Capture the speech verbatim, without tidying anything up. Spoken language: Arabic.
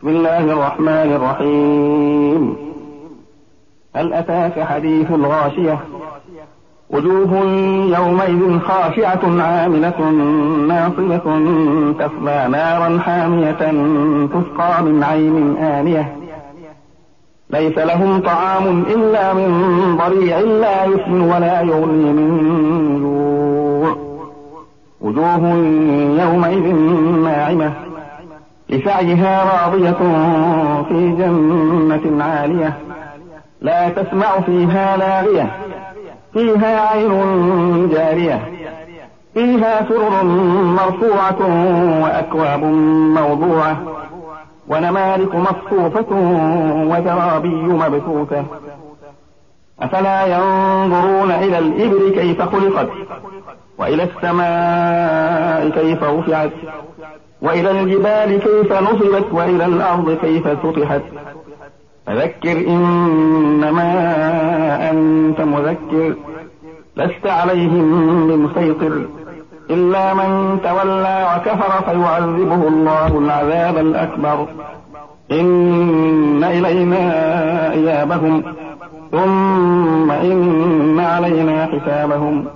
بسم الله الرحمن الرحيم. هل أتاك حديث الغاشية؟ وجوه يومئذ خاشعة عاملة ناصبة تصلى نارا حامية تسقى من عين آنية ليس لهم طعام إلا من ضريع لا يسمن ولا يغني من جوع. وجوه يومئذ ناعمة لسعيها راضية في جنة عالية لا تسمع فيها لاغية فيها عين جارية فيها سرر مرفوعة وأكواب موضوعة ونمارق مصفوفة وزرابي مبثوثة. أفلا ينظرون إلى الإبل كيف خلقت وإلى السماء كيف رفعت وإلى الجبال كيف نصبت وإلى الأرض كيف سطحت. فذكر إنما أنت مذكر لست عليهم بمسيطر إلا من تولى وكفر فيعذبه الله العذاب الأكبر. إن إلينا إيابهم ثم إن علينا حسابهم.